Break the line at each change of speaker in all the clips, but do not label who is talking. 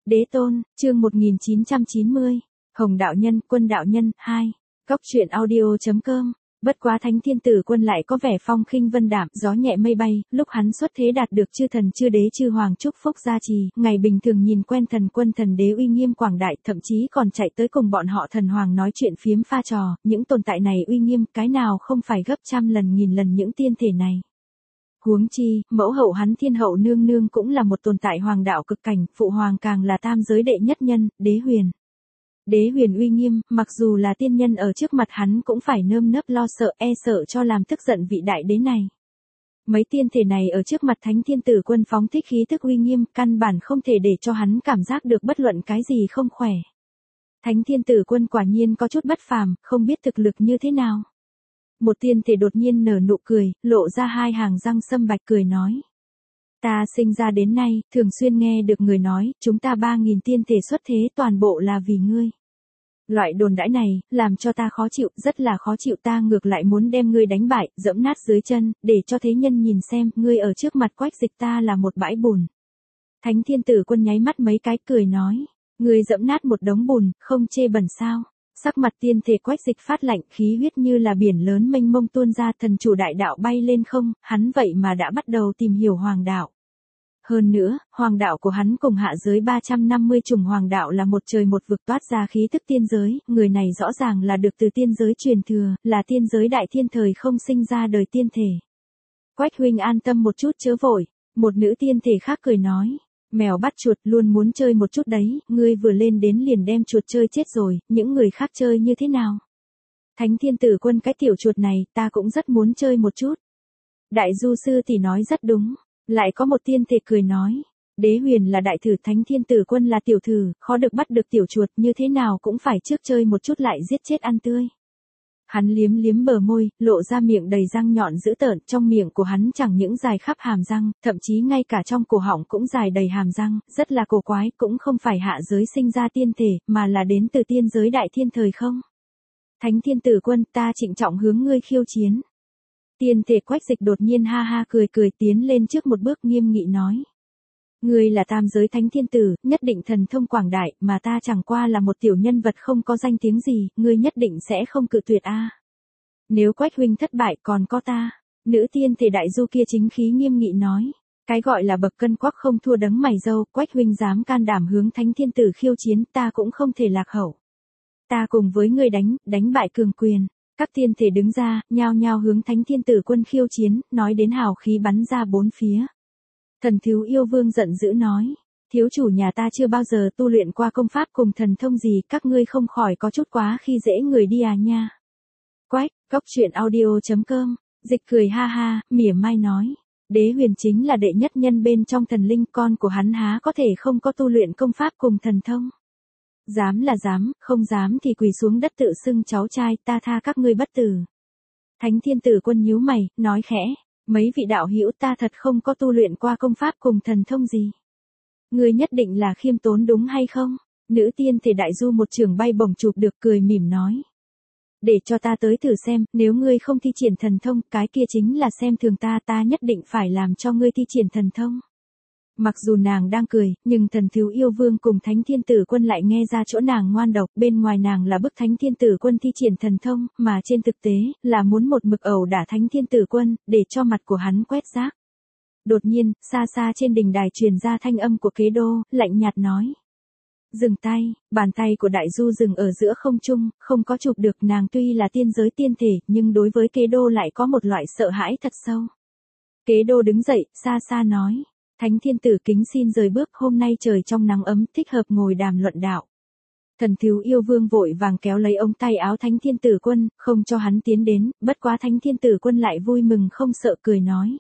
Đế tôn, chương 1990. Hồng đạo nhân, Quân đạo nhân, 2. Góc truyện audio.com. Bất quá Thánh Thiên Tử Quân lại có vẻ phong khinh vân đạm, gió nhẹ mây bay, lúc hắn xuất thế đạt được chư thần chư đế chư hoàng chúc phúc gia trì, ngày bình thường nhìn quen thần quân thần đế uy nghiêm quảng đại, thậm chí còn chạy tới cùng bọn họ thần hoàng nói chuyện phiếm pha trò, những tồn tại này uy nghiêm, cái nào không phải gấp trăm lần nghìn lần những tiên thể này. Huống chi, mẫu hậu hắn Thiên hậu nương nương cũng là một tồn tại hoàng đạo cực cảnh, phụ hoàng càng là tam giới đệ nhất nhân, Đế Huyền. Đế Huyền uy nghiêm, mặc dù là tiên nhân ở trước mặt hắn cũng phải nơm nớp lo sợ, e sợ cho làm tức giận vị đại đế này. Mấy tiên thể này ở trước mặt Thánh Thiên Tử Quân phóng thích khí tức uy nghiêm, căn bản không thể để cho hắn cảm giác được bất luận cái gì không khỏe. Thánh Thiên Tử Quân quả nhiên có chút bất phàm, không biết thực lực như thế nào. Một tiên thể đột nhiên nở nụ cười, lộ ra hai hàng răng sâm bạch cười nói. Ta sinh ra đến nay, thường xuyên nghe được người nói, chúng ta 3.000 tiên thể xuất thế toàn bộ là vì ngươi. Loại đồn đãi này, làm cho ta khó chịu, rất là khó chịu, ta ngược lại muốn đem ngươi đánh bại, dẫm nát dưới chân, để cho thế nhân nhìn xem, ngươi ở trước mặt Quách Dịch ta là một bãi bùn. Thánh Thiên Tử Quân nháy mắt mấy cái cười nói, ngươi dẫm nát một đống bùn, không chê bẩn sao? Sắc mặt tiên thể Quách Dịch phát lạnh, khí huyết như là biển lớn mênh mông tuôn ra, thần chủ đại đạo bay lên không, hắn vậy mà đã bắt đầu tìm hiểu hoàng đạo. Hơn nữa, hoàng đạo của hắn cùng hạ giới 350 chủng hoàng đạo là một trời một vực toát ra khí tức tiên giới, người này rõ ràng là được từ tiên giới truyền thừa, là tiên giới đại thiên thời không sinh ra đời tiên thể. Quách huynh an tâm một chút chớ vội, một nữ tiên thể khác cười nói. Mèo bắt chuột luôn muốn chơi một chút đấy, ngươi vừa lên đến liền đem chuột chơi chết rồi, những người khác chơi như thế nào? Thánh Thiên Tử Quân cái tiểu chuột này, ta cũng rất muốn chơi một chút. Đại du sư thì nói rất đúng, lại có một tiên thể cười nói, Đế Huyền là đại thử, Thánh Thiên Tử Quân là tiểu thử, khó được bắt được tiểu chuột, như thế nào cũng phải trước chơi một chút lại giết chết ăn tươi. Hắn liếm liếm bờ môi, lộ ra miệng đầy răng nhọn dữ tợn, trong miệng của hắn chẳng những dài khắp hàm răng, thậm chí ngay cả trong cổ họng cũng dài đầy hàm răng, rất là cổ quái, cũng không phải hạ giới sinh ra tiên thể, mà là đến từ tiên giới đại thiên thời không. Thánh Thiên Tử Quân, ta trịnh trọng hướng ngươi khiêu chiến. Tiên thể Quách Dịch đột nhiên ha ha cười cười tiến lên trước một bước nghiêm nghị nói. Ngươi là tam giới Thánh Thiên Tử, nhất định thần thông quảng đại, mà ta chẳng qua là một tiểu nhân vật không có danh tiếng gì, ngươi nhất định sẽ không cự tuyệt a. Nếu Quách huynh thất bại còn có ta. Nữ tiên thể đại du kia chính khí nghiêm nghị nói. Cái gọi là bậc cân quắc không thua đấng mày râu, Quách huynh dám can đảm hướng Thánh Thiên Tử khiêu chiến, ta cũng không thể lạc hậu. Ta cùng với ngươi đánh bại cường quyền. Các tiên thể đứng ra, nhao nhao hướng Thánh Thiên Tử Quân khiêu chiến, nói đến hào khí bắn ra bốn phía. Thần thiếu yêu vương giận dữ nói, thiếu chủ nhà ta chưa bao giờ tu luyện qua công pháp cùng thần thông gì, các ngươi không khỏi có chút quá khi dễ người đi à nha. Quách, góc truyện audio.com, Dịch cười ha ha, mỉa mai nói, Đế Huyền chính là đệ nhất nhân bên trong thần linh, con của hắn há có thể không có tu luyện công pháp cùng thần thông. Dám là dám, không dám thì quỳ xuống đất tự xưng cháu trai, ta tha các ngươi bất tử. Thánh Thiên Tử Quân nhíu mày, nói khẽ. Mấy vị đạo hữu, ta thật không có tu luyện qua công pháp cùng thần thông gì. Ngươi nhất định là khiêm tốn đúng hay không? Nữ tiên thể đại du một trường bay bổng chụp được cười mỉm nói. Để cho ta tới thử xem, nếu ngươi không thi triển thần thông, cái kia chính là xem thường ta, ta nhất định phải làm cho ngươi thi triển thần thông. Mặc dù nàng đang cười, nhưng thần thiếu yêu vương cùng Thánh Thiên Tử Quân lại nghe ra chỗ nàng ngoan độc, bên ngoài nàng là bức Thánh Thiên Tử Quân thi triển thần thông, mà trên thực tế, là muốn một mực ẩu đả Thánh Thiên Tử Quân, để cho mặt của hắn quét rác. Đột nhiên, xa xa trên đỉnh đài truyền ra thanh âm của Kế Đô, lạnh nhạt nói. Dừng tay, bàn tay của đại du dừng ở giữa không trung, không có chụp được, nàng tuy là tiên giới tiên thể, nhưng đối với Kế Đô lại có một loại sợ hãi thật sâu. Kế Đô đứng dậy, xa xa nói. Thánh Thiên Tử kính xin rời bước, hôm nay trời trong nắng ấm, thích hợp ngồi đàm luận đạo. Thần thiếu yêu vương vội vàng kéo lấy ống tay áo Thánh Thiên Tử Quân, không cho hắn tiến đến, bất quá Thánh Thiên Tử Quân lại vui mừng không sợ cười nói.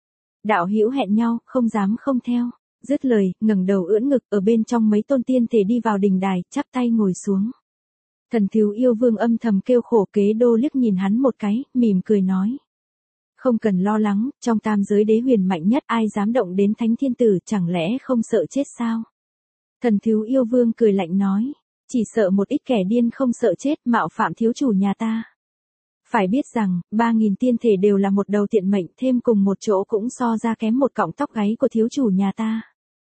Đạo hữu hẹn nhau, không dám không theo. Dứt lời, ngẩng đầu ưỡn ngực, ở bên trong mấy tôn tiên thể đi vào đình đài, chắp tay ngồi xuống. Thần thiếu yêu vương âm thầm kêu khổ, Kế Đô liếc nhìn hắn một cái, mỉm cười nói. Không cần lo lắng, trong tam giới Đế Huyền mạnh nhất, ai dám động đến Thánh Thiên Tử, chẳng lẽ không sợ chết sao? Thần thiếu yêu vương cười lạnh nói, chỉ sợ một ít kẻ điên không sợ chết, mạo phạm thiếu chủ nhà ta. Phải biết rằng, 3.000 tiên thể đều là một đầu tiện mệnh, thêm cùng một chỗ cũng so ra kém một cọng tóc gáy của thiếu chủ nhà ta.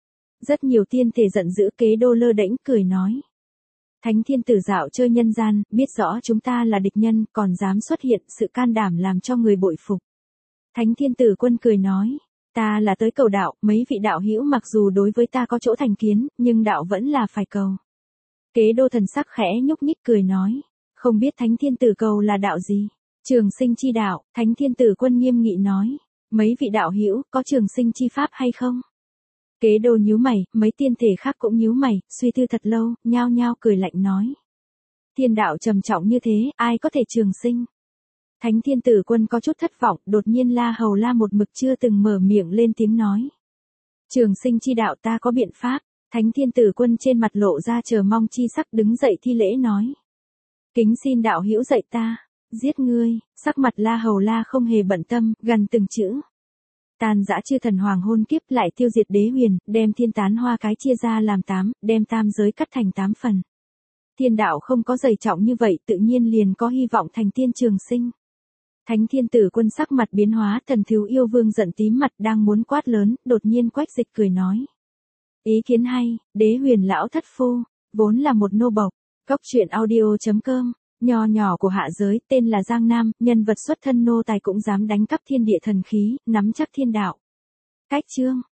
Rất nhiều tiên thể giận dữ, Kế Đô lơ đễnh cười nói. Thánh thiên tử dạo chơi nhân gian, biết rõ chúng ta là địch nhân, còn dám xuất hiện, sự can đảm làm cho người bội phục. Thánh thiên tử quân cười nói, ta là tới cầu đạo, mấy vị đạo hữu mặc dù đối với ta có chỗ thành kiến, nhưng đạo vẫn là phải cầu. Kế Đô thần sắc khẽ nhúc nhích cười nói, không biết thánh thiên tử cầu là đạo gì? Trường sinh chi đạo. Thánh thiên tử quân nghiêm nghị nói, mấy vị đạo hữu có trường sinh chi pháp hay không? Kế Đô nhíu mày, mấy tiên thể khác cũng nhíu mày, suy tư thật lâu, nhao nhao cười lạnh nói. Thiên đạo trầm trọng như thế, ai có thể trường sinh? Thánh thiên tử quân có chút thất vọng, đột nhiên La Hầu La một mực chưa từng mở miệng lên tiếng nói. Trường sinh chi đạo ta có biện pháp. Thánh thiên tử quân trên mặt lộ ra chờ mong chi sắc, đứng dậy thi lễ nói. Kính xin đạo hữu dạy ta, giết ngươi. Sắc mặt La Hầu La không hề bận tâm, gần từng chữ. Tàn dã chư thần hoàng hôn kiếp, lại tiêu diệt đế huyền, đem thiên tán hoa cái chia ra làm 8, đem tam giới cắt thành 8 phần. Thiên đạo không có dày trọng như vậy, tự nhiên liền có hy vọng thành tiên trường sinh. Thánh thiên tử quân sắc mặt biến hóa, Thần Thiếu Yêu Vương giận tím mặt đang muốn quát lớn, đột nhiên Quách Dịch cười nói. Ý kiến hay, đế huyền lão thất phu, vốn là một nô bộc. Cốc truyện audio.com, nho nhỏ của hạ giới, tên là Giang Nam, nhân vật xuất thân nô tài cũng dám đánh cắp thiên địa thần khí, nắm chắc thiên đạo. Cách chương.